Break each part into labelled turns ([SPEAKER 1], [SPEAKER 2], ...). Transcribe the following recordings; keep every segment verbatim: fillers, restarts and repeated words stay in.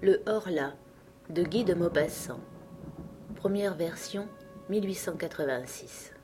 [SPEAKER 1] Le Horla de Guy de Maupassant. Première version, mille huit cent quatre-vingt-six.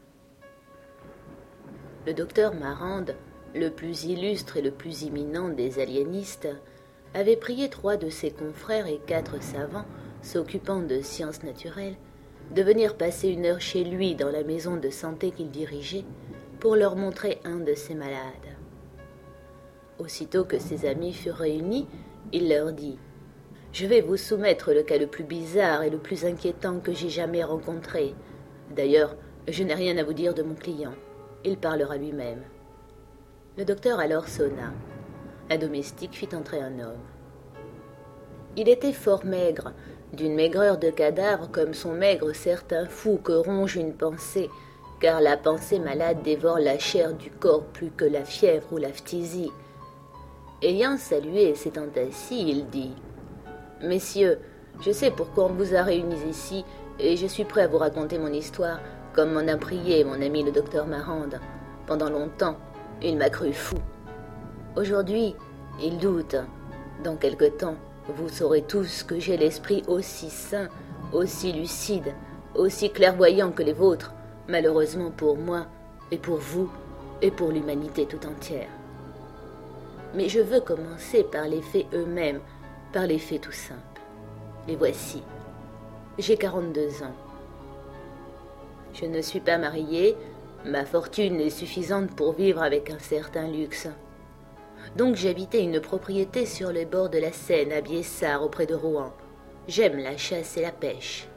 [SPEAKER 1] Le docteur Marande, le plus illustre et le plus imminent des aliénistes, avait prié trois de ses confrères et quatre savants s'occupant de sciences naturelles de venir passer une heure chez lui dans la maison de santé qu'il dirigeait pour leur montrer un de ses malades. Aussitôt que ses amis furent réunis, il leur dit « Je vais vous soumettre le cas le plus bizarre et le plus inquiétant que j'ai jamais rencontré. D'ailleurs, je n'ai rien à vous dire de mon client. Il parlera lui-même. » Le docteur alors sonna. Un domestique fit entrer un homme. Il était fort maigre, d'une maigreur de cadavre comme sont maigres certains fous que ronge une pensée, car la pensée malade dévore la chair du corps plus que la fièvre ou la phtisie. Ayant salué et s'étant assis, il dit « Messieurs, je sais pourquoi on vous a réunis ici, et je suis prêt à vous raconter mon histoire, comme m'en a prié mon ami le docteur Marande. Pendant longtemps, il m'a cru fou. Aujourd'hui, il doute. Dans quelque temps, vous saurez tous que j'ai l'esprit aussi sain, aussi lucide, aussi clairvoyant que les vôtres, malheureusement pour moi, et pour vous, et pour l'humanité tout entière. Mais je veux commencer par les faits eux-mêmes, par les faits tout simples. Les voici. J'ai quarante-deux ans. Je ne suis pas marié, ma fortune est suffisante pour vivre avec un certain luxe. Donc j'habitais une propriété sur les bords de la Seine, à Biessart, auprès de Rouen. J'aime la chasse et la pêche.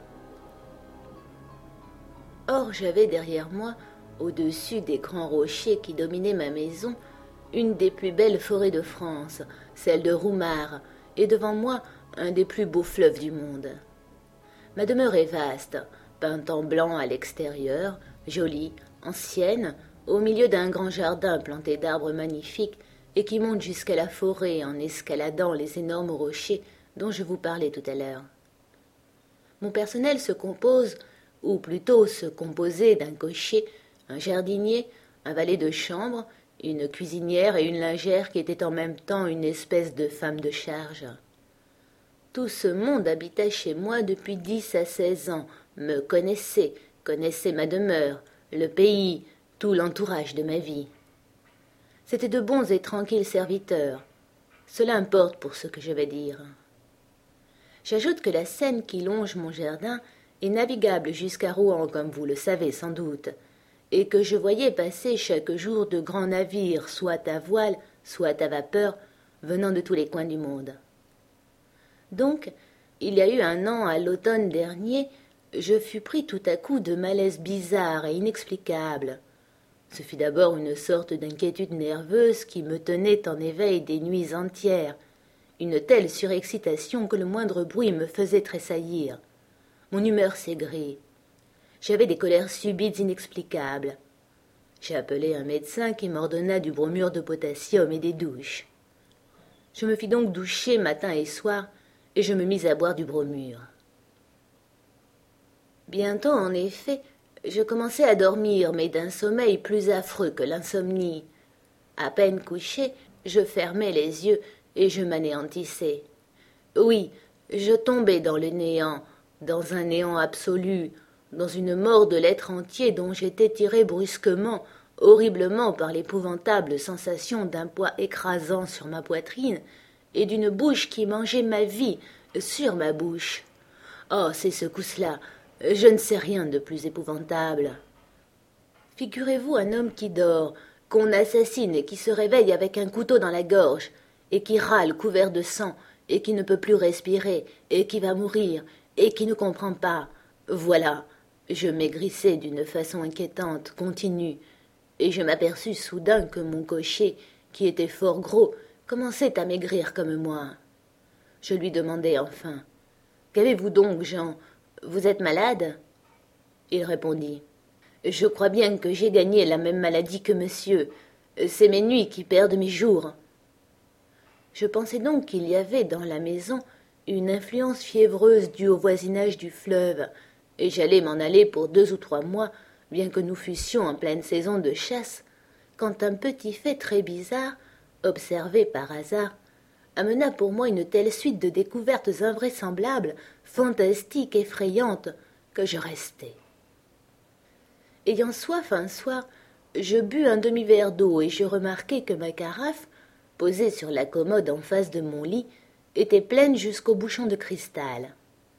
[SPEAKER 1] Or j'avais derrière moi, au-dessus des grands rochers qui dominaient ma maison, une des plus belles forêts de France, celle de Roumare, et devant moi, un des plus beaux fleuves du monde. Ma demeure est vaste, peinte en blanc à l'extérieur, jolie, ancienne, au milieu d'un grand jardin planté d'arbres magnifiques et qui monte jusqu'à la forêt en escaladant les énormes rochers dont je vous parlais tout à l'heure. Mon personnel se compose, ou plutôt se composait d'un cocher, un jardinier, un valet de chambre, une cuisinière et une lingère qui était en même temps une espèce de femme de charge. Tout ce monde habitait chez moi depuis dix à seize ans, me connaissait, connaissait ma demeure, le pays, tout l'entourage de ma vie. C'étaient de bons et tranquilles serviteurs. Cela importe pour ce que je vais dire. J'ajoute que la Seine qui longe mon jardin est navigable jusqu'à Rouen, comme vous le savez sans doute, et que je voyais passer chaque jour de grands navires, soit à voile, soit à vapeur, venant de tous les coins du monde. Donc, il y a eu un an, à l'automne dernier, je fus pris tout à coup de malaise bizarre et inexplicable. Ce fut d'abord une sorte d'inquiétude nerveuse qui me tenait en éveil des nuits entières, une telle surexcitation que le moindre bruit me faisait tressaillir. Mon humeur s'aigrit. J'avais des colères subites inexplicables. J'ai appelé un médecin qui m'ordonna du bromure de potassium et des douches. Je me fis donc doucher matin et soir, et je me mis à boire du bromure. Bientôt, en effet, je commençai à dormir, mais d'un sommeil plus affreux que l'insomnie. À peine couché, je fermais les yeux et je m'anéantissais. Oui, je tombais dans le néant, dans un néant absolu, dans une mort de l'être entier dont j'étais tiré brusquement, horriblement par l'épouvantable sensation d'un poids écrasant sur ma poitrine et d'une bouche qui mangeait ma vie sur ma bouche. Oh, ces secousses-là, je ne sais rien de plus épouvantable. Figurez-vous un homme qui dort, qu'on assassine et qui se réveille avec un couteau dans la gorge, et qui râle couvert de sang, et qui ne peut plus respirer, et qui va mourir, et qui ne comprend pas. Voilà, je maigrissais d'une façon inquiétante, continue, et je m'aperçus soudain que mon cocher, qui était fort gros, commençait à maigrir comme moi. Je lui demandai enfin « Qu'avez-vous donc, Jean ? Vous êtes malade ?» Il répondit « Je crois bien que j'ai gagné la même maladie que monsieur. C'est mes nuits qui perdent mes jours. » Je pensai donc qu'il y avait dans la maison une influence fiévreuse due au voisinage du fleuve, et j'allais m'en aller pour deux ou trois mois, bien que nous fussions en pleine saison de chasse, quand un petit fait très bizarre, observé par hasard, amena pour moi une telle suite de découvertes invraisemblables, fantastiques, effrayantes, que je restai. Ayant soif un soir, je bus un demi-verre d'eau et je remarquai que ma carafe, posée sur la commode en face de mon lit, était pleine jusqu'au bouchon de cristal.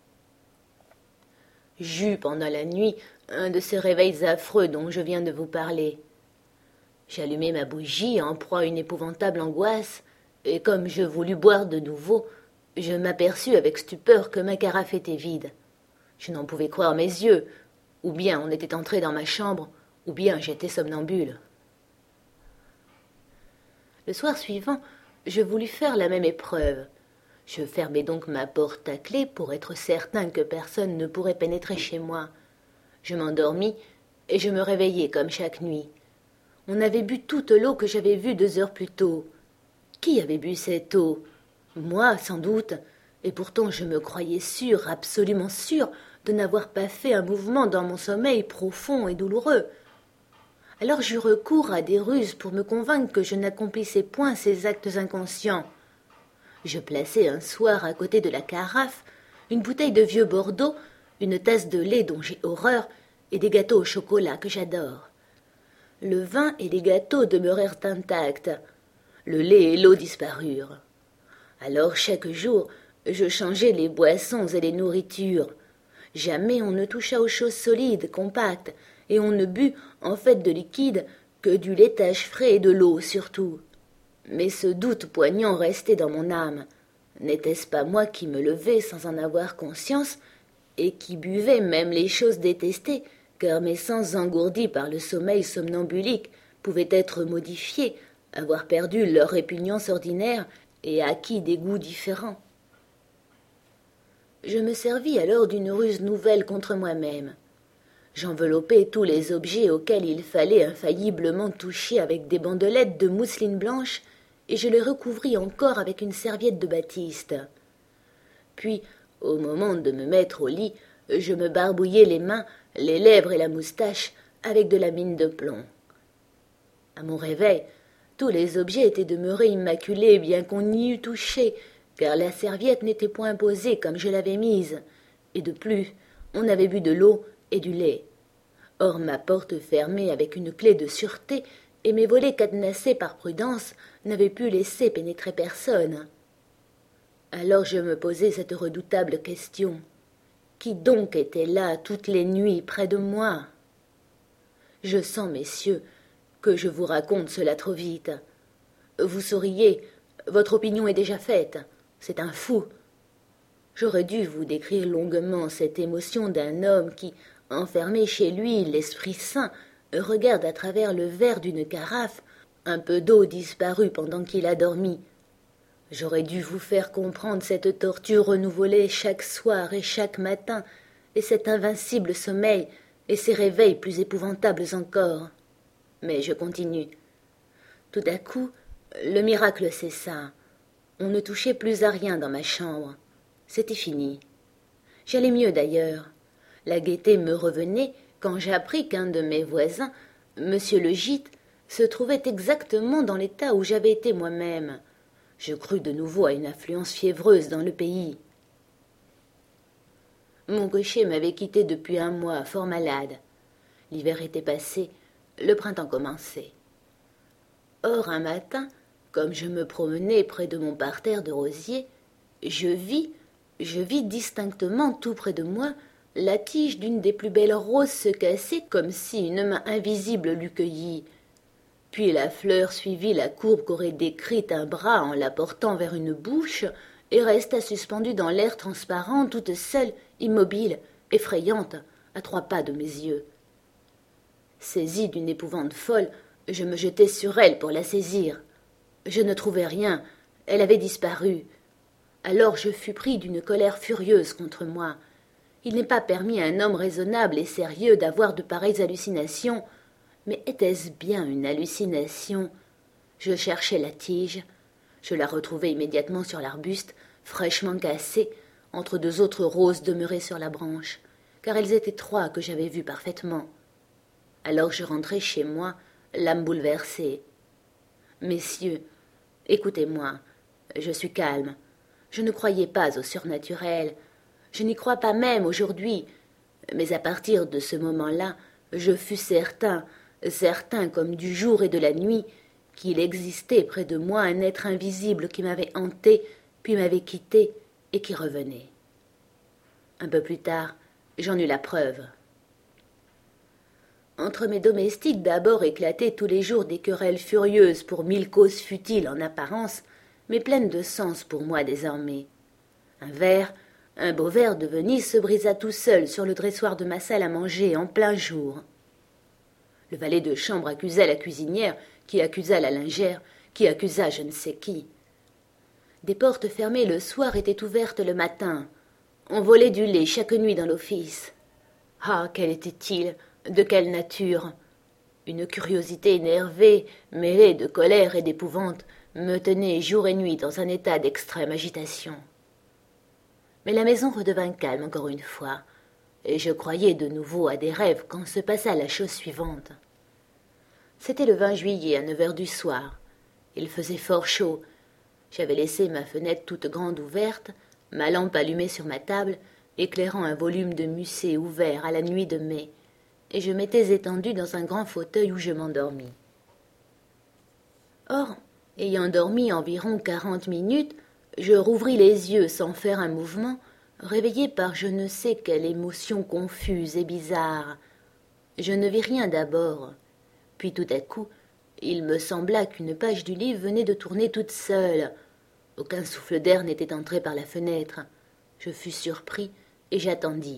[SPEAKER 1] J'eus pendant la nuit un de ces réveils affreux dont je viens de vous parler. J'allumai ma bougie en proie à une épouvantable angoisse, et comme je voulus boire de nouveau, je m'aperçus avec stupeur que ma carafe était vide. Je n'en pouvais croire mes yeux, ou bien on était entré dans ma chambre, ou bien j'étais somnambule. Le soir suivant, je voulus faire la même épreuve. Je fermai donc ma porte à clef pour être certain que personne ne pourrait pénétrer chez moi. Je m'endormis et je me réveillai comme chaque nuit. On avait bu toute l'eau que j'avais vue deux heures plus tôt. Qui avait bu cette eau? Moi, sans doute, et pourtant je me croyais sûre, absolument sûre, de n'avoir pas fait un mouvement dans mon sommeil profond et douloureux. Alors j'eus recours à des ruses pour me convaincre que je n'accomplissais point ces actes inconscients. Je plaçai un soir à côté de la carafe une bouteille de vieux Bordeaux, une tasse de lait dont j'ai horreur, et des gâteaux au chocolat que j'adore. Le vin et les gâteaux demeurèrent intacts. Le lait et l'eau disparurent. Alors chaque jour, je changeai les boissons et les nourritures. Jamais on ne toucha aux choses solides, compactes, et on ne but, en fait de liquide, que du laitage frais et de l'eau surtout. Mais ce doute poignant restait dans mon âme. N'était-ce pas moi qui me levais sans en avoir conscience, et qui buvais même les choses détestées, car mes sens engourdis par le sommeil somnambulique pouvaient être modifiés, avoir perdu leur répugnance ordinaire et acquis des goûts différents. Je me servis alors d'une ruse nouvelle contre moi-même. J'enveloppai tous les objets auxquels il fallait infailliblement toucher avec des bandelettes de mousseline blanche, et je les recouvris encore avec une serviette de batiste. Puis, au moment de me mettre au lit, je me barbouillai les mains, les lèvres et la moustache avec de la mine de plomb. À mon réveil, tous les objets étaient demeurés immaculés, bien qu'on y eût touché, car la serviette n'était point posée comme je l'avais mise, et de plus, on avait bu de l'eau et du lait. Or ma porte fermée avec une clef de sûreté et mes volets cadenassés par prudence n'avaient pu laisser pénétrer personne. Alors je me posai cette redoutable question. Qui donc était là toutes les nuits près de moi? Je sens, messieurs, que je vous raconte cela trop vite. Vous souriez, votre opinion est déjà faite, c'est un fou. J'aurais dû vous décrire longuement cette émotion d'un homme qui, enfermé chez lui, l'esprit saint, regarde à travers le verre d'une carafe un peu d'eau disparue pendant qu'il a dormi. J'aurais dû vous faire comprendre cette torture renouvelée chaque soir et chaque matin, et cet invincible sommeil, et ces réveils plus épouvantables encore. Mais je continue. Tout à coup, le miracle cessa. On ne touchait plus à rien dans ma chambre. C'était fini. J'allais mieux d'ailleurs. La gaieté me revenait quand j'appris qu'un de mes voisins, monsieur le gîte, se trouvait exactement dans l'état où j'avais été moi-même. Je crus de nouveau à une affluence fiévreuse dans le pays. Mon cocher m'avait quitté depuis un mois, fort malade. L'hiver était passé, le printemps commençait. Or, un matin, comme je me promenais près de mon parterre de rosiers, je vis, je vis distinctement tout près de moi la tige d'une des plus belles roses se casser comme si une main invisible l'eût cueillie. Puis la fleur suivit la courbe qu'aurait décrite un bras en la portant vers une bouche et resta suspendue dans l'air transparent, toute seule, immobile, effrayante, à trois pas de mes yeux. Saisi d'une épouvante folle, je me jetai sur elle pour la saisir. Je ne trouvai rien, elle avait disparu. Alors je fus pris d'une colère furieuse contre moi. Il n'est pas permis à un homme raisonnable et sérieux d'avoir de pareilles hallucinations. Mais était-ce bien une hallucination? Je cherchai la tige. Je la retrouvai immédiatement sur l'arbuste, fraîchement cassée, entre deux autres roses demeurées sur la branche, car elles étaient trois que j'avais vues parfaitement. Alors je rentrai chez moi, l'âme bouleversée. Messieurs, écoutez-moi, Je suis calme. Je ne croyais pas au surnaturel. Je n'y crois pas même aujourd'hui. Mais à partir de ce moment-là, je fus certain, certain comme du jour et de la nuit, qu'il existait près de moi un être invisible qui m'avait hanté, puis m'avait quitté, et qui revenait. Un peu plus tard, j'en eus la preuve. Entre mes domestiques d'abord éclataient tous les jours des querelles furieuses pour mille causes futiles en apparence, mais pleines de sens pour moi désormais. Un verre, un beau verre de Venise se brisa tout seul sur le dressoir de ma salle à manger en plein jour. Le valet de chambre accusa la cuisinière, qui accusa la lingère, qui accusa je ne sais qui. Des portes fermées le soir étaient ouvertes le matin. On volait du lait chaque nuit dans l'office. Ah, quel était-il? De quelle nature? Une curiosité énervée, mêlée de colère et d'épouvante, me tenait jour et nuit dans un état d'extrême agitation. Mais la maison redevint calme encore une fois, et je croyais de nouveau à des rêves quand se passa la chose suivante. C'était le vingt juillet à neuf heures du soir. Il faisait fort chaud. J'avais laissé ma fenêtre toute grande ouverte, ma lampe allumée sur ma table, éclairant un volume de Musset ouvert à la nuit de mai, et je m'étais étendue dans un grand fauteuil où je m'endormis. Or, ayant dormi environ quarante minutes, je rouvris les yeux sans faire un mouvement, réveillé par je ne sais quelle émotion confuse et bizarre. Je ne vis rien d'abord, puis tout à coup, il me sembla qu'une page du livre venait de tourner toute seule. Aucun souffle d'air n'était entré par la fenêtre. Je fus surpris et j'attendis.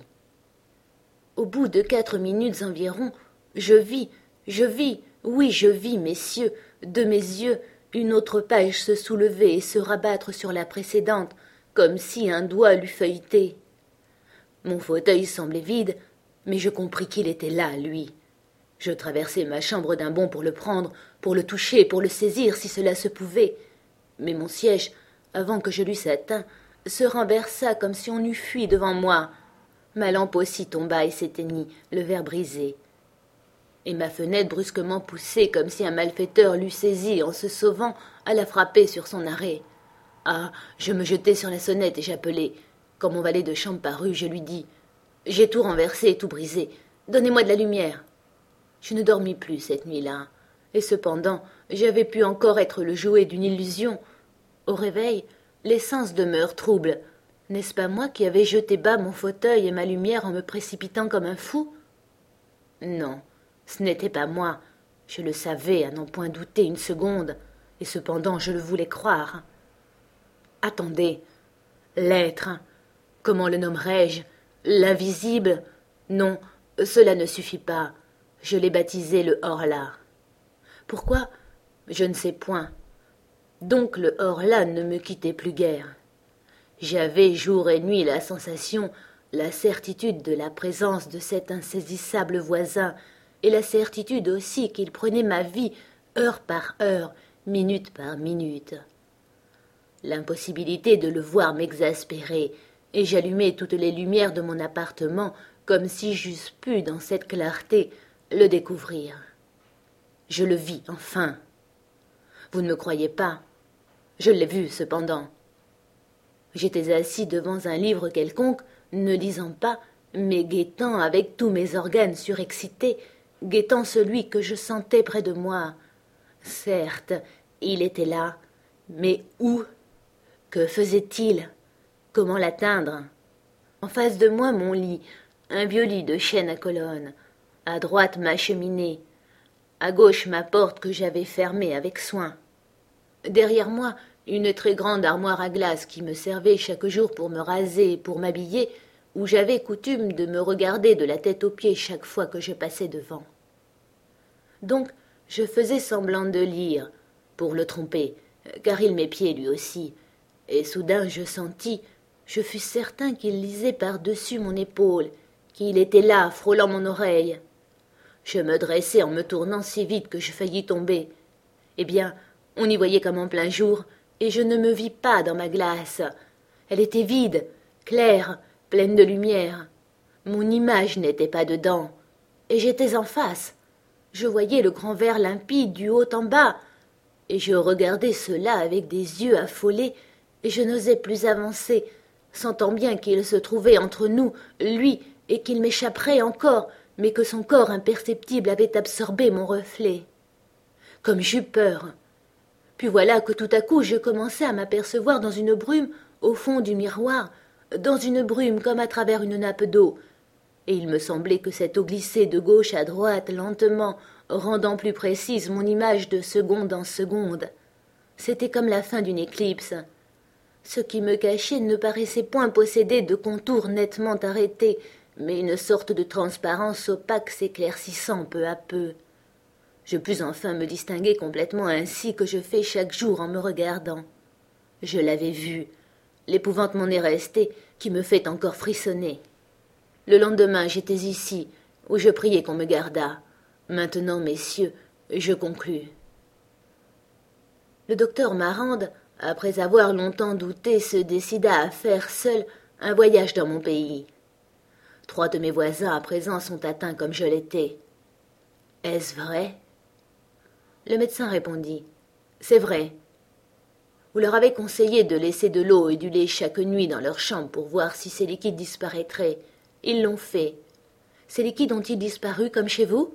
[SPEAKER 1] Au bout de quatre minutes environ, je vis, je vis, oui, je vis, messieurs, de mes yeux, une autre page se soulever et se rabattre sur la précédente, comme si un doigt l'eût feuilleté. Mon fauteuil semblait vide, mais je compris qu'il était là, lui. Je traversai ma chambre d'un bond pour le prendre, pour le toucher, pour le saisir, si cela se pouvait. Mais mon siège, avant que je l'eusse atteint, se renversa comme si on eût fui devant moi. Ma lampe aussi tomba et s'éteignit, le verre brisé. Et ma fenêtre brusquement poussée, comme si un malfaiteur l'eût saisie en se sauvant, alla frapper sur son arrêt. Ah, je me jetai sur la sonnette et j'appelai. Quand mon valet de chambre parut, je lui dis « J'ai tout renversé et tout brisé. Donnez-moi de la lumière. » Je ne dormis plus cette nuit-là, et cependant j'avais pu encore être le jouet d'une illusion. Au réveil, les sens demeurent troubles. N'est-ce pas moi qui avais jeté bas mon fauteuil et ma lumière en me précipitant comme un fou? Non, ce n'était pas moi. Je le savais, à n'en point douter une seconde, et cependant je le voulais croire. Attendez, l'être, comment le nommerais-je? L'invisible? Non, cela ne suffit pas. Je l'ai baptisé le hors-là. Pourquoi? Je ne sais point. Donc le hors-là ne me quittait plus guère. J'avais jour et nuit la sensation, la certitude de la présence de cet insaisissable voisin, et la certitude aussi qu'il prenait ma vie, heure par heure, minute par minute. L'impossibilité de le voir m'exaspérait, et j'allumai toutes les lumières de mon appartement, comme si j'eusse pu, dans cette clarté, le découvrir. Je le vis, enfin. Vous ne me croyez pas? Je l'ai vu, cependant. J'étais assis devant un livre quelconque, ne lisant pas, mais guettant avec tous mes organes surexcités, guettant celui que je sentais près de moi. Certes, il était là, mais où? Que faisait-il? Comment l'atteindre? En face de moi, mon lit, un vieux lit de chêne à colonnes. À droite, ma cheminée. À gauche, ma porte que j'avais fermée avec soin. Derrière moi, une très grande armoire à glace qui me servait chaque jour pour me raser et pour m'habiller, où j'avais coutume de me regarder de la tête aux pieds chaque fois que je passais devant. Donc, je faisais semblant de lire, pour le tromper, car il m'épiait lui aussi, et soudain je sentis, je fus certain qu'il lisait par-dessus mon épaule, qu'il était là, frôlant mon oreille. Je me dressai en me tournant si vite que je faillis tomber. Eh bien, on y voyait comme en plein jour, et je ne me vis pas dans ma glace. Elle était vide, claire, pleine de lumière. Mon image n'était pas dedans, et j'étais en face. Je voyais le grand verre limpide du haut en bas. et je regardais cela avec des yeux affolés, et je n'osais plus avancer, sentant bien qu'il se trouvait entre nous, lui, et qu'il m'échapperait encore, mais que son corps imperceptible avait absorbé mon reflet. Comme j'eus peur. Puis voilà que tout à coup je commençai à m'apercevoir dans une brume, au fond du miroir, dans une brume comme à travers une nappe d'eau, et il me semblait que cette eau glissait de gauche à droite lentement, rendant plus précise mon image de seconde en seconde. C'était comme la fin d'une éclipse. Ce qui me cachait ne paraissait point posséder de contours nettement arrêtés, mais une sorte de transparence opaque s'éclaircissant peu à peu. Je pus enfin me distinguer complètement ainsi que je fais chaque jour en me regardant. Je l'avais vu. L'épouvante m'en est restée, qui me fait encore frissonner. Le lendemain, j'étais ici, où je priais qu'on me gardât. Maintenant, messieurs, je conclus. Le docteur Marande, après avoir longtemps douté, se décida à faire seul un voyage dans mon pays. Trois de mes voisins à présent sont atteints comme je l'étais. Est-ce vrai? Le médecin répondit. C'est vrai. Vous leur avez conseillé de laisser de l'eau et du lait chaque nuit dans leur chambre pour voir si ces liquides disparaîtraient. Ils l'ont fait. Ces liquides ont-ils disparu comme chez vous?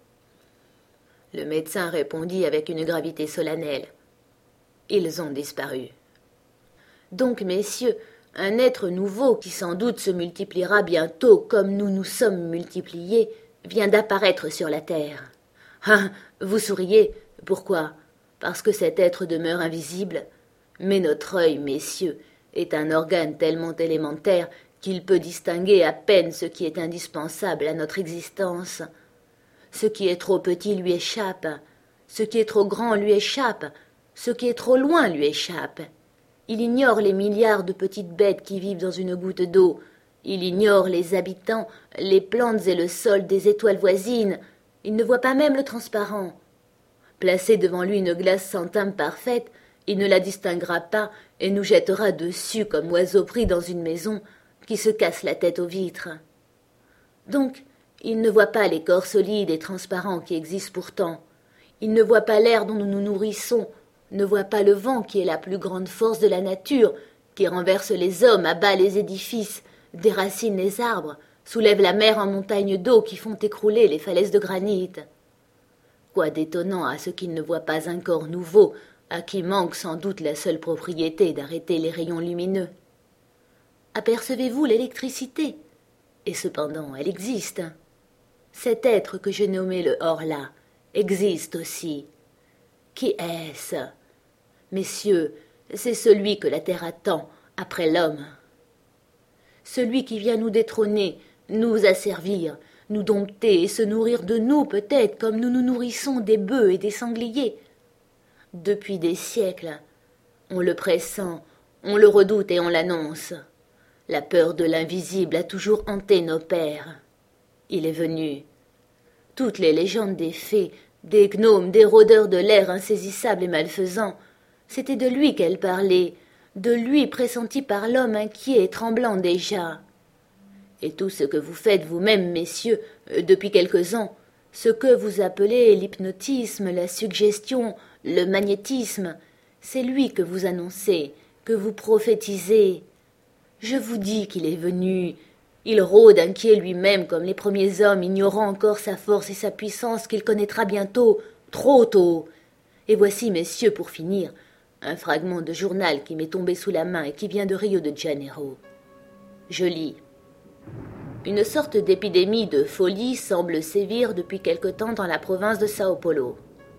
[SPEAKER 1] Le médecin répondit avec une gravité solennelle. Ils ont disparu. Donc, messieurs, un être nouveau qui sans doute se multipliera bientôt comme nous nous sommes multipliés vient d'apparaître sur la terre. Ah, vous souriez. Pourquoi? Parce que cet être demeure invisible. Mais notre œil, messieurs, est un organe tellement élémentaire qu'il peut distinguer à peine ce qui est indispensable à notre existence. Ce qui est trop petit lui échappe, ce qui est trop grand lui échappe, ce qui est trop loin lui échappe. Il ignore les milliards de petites bêtes qui vivent dans une goutte d'eau. Il ignore les habitants, les plantes et le sol des étoiles voisines. Il ne voit pas même le transparent. Placé devant lui une glace sans teinte parfaite, il ne la distinguera pas et nous jettera dessus comme oiseau pris dans une maison qui se casse la tête aux vitres. Donc, il ne voit pas les corps solides et transparents qui existent pourtant. Il ne voit pas l'air dont nous nous nourrissons, ne voit pas le vent qui est la plus grande force de la nature, qui renverse les hommes, abat les édifices, déracine les arbres, soulève la mer en montagnes d'eau qui font écrouler les falaises de granit. Quoi d'étonnant à ce qu'il ne voit pas un corps nouveau, à qui manque sans doute la seule propriété d'arrêter les rayons lumineux. Apercevez-vous l'électricité? Et cependant, elle existe. Cet être que je nommais le Horla existe aussi. Qui est-ce? Messieurs, c'est celui que la terre attend après l'homme. Celui qui vient nous détrôner, nous asservir, nous dompter et se nourrir de nous peut-être comme nous nous nourrissons des bœufs et des sangliers. Depuis des siècles, on le pressent, on le redoute et on l'annonce. La peur de l'invisible a toujours hanté nos pères. Il est venu. Toutes les légendes des fées, des gnomes, des rôdeurs de l'air insaisissables et malfaisants, c'était de lui qu'elles parlaient, de lui pressenti par l'homme inquiet et tremblant déjà. Et tout ce que vous faites vous-même, messieurs, depuis quelques ans, ce que vous appelez l'hypnotisme, la suggestion, le magnétisme, c'est lui que vous annoncez, que vous prophétisez. Je vous dis qu'il est venu. Il rôde inquiet lui-même comme les premiers hommes, ignorant encore sa force et sa puissance qu'il connaîtra bientôt, trop tôt. Et voici, messieurs, pour finir, un fragment de journal qui m'est tombé sous la main et qui vient de Rio de Janeiro. Je lis. Une sorte d'épidémie de folie semble sévir depuis quelque temps dans la province de Sao Paulo.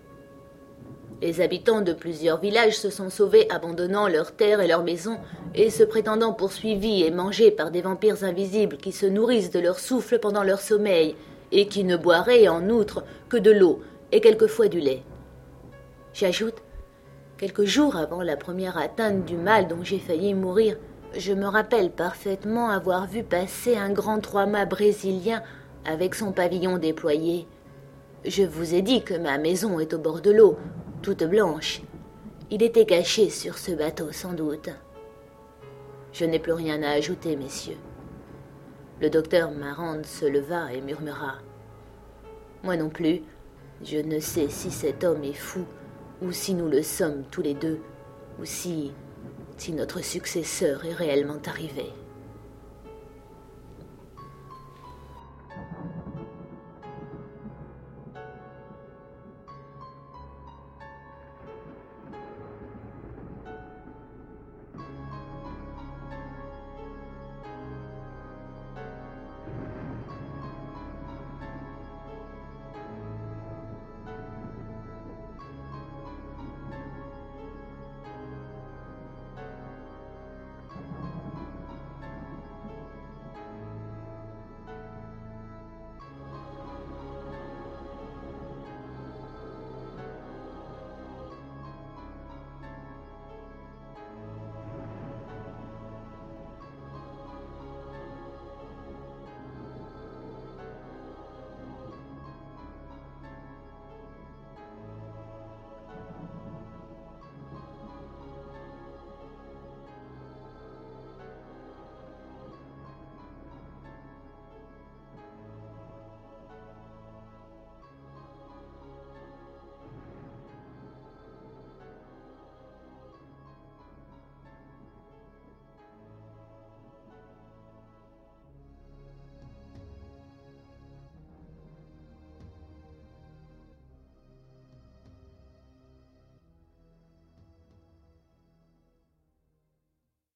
[SPEAKER 1] Les habitants de plusieurs villages se sont sauvés abandonnant leurs terres et leurs maisons et se prétendant poursuivis et mangés par des vampires invisibles qui se nourrissent de leur souffle pendant leur sommeil et qui ne boiraient en outre que de l'eau et quelquefois du lait. J'ajoute, quelques jours avant la première atteinte du mal dont j'ai failli mourir, je me rappelle parfaitement avoir vu passer un grand trois-mâts brésilien avec son pavillon déployé. Je vous ai dit que ma maison est au bord de l'eau, toute blanche. Il était caché sur ce bateau, sans doute. Je n'ai plus rien à ajouter, messieurs. Le docteur Marande se leva et murmura. Moi non plus, je ne sais si cet homme est fou ou si nous le sommes tous les deux, ou si, si notre successeur est réellement arrivé.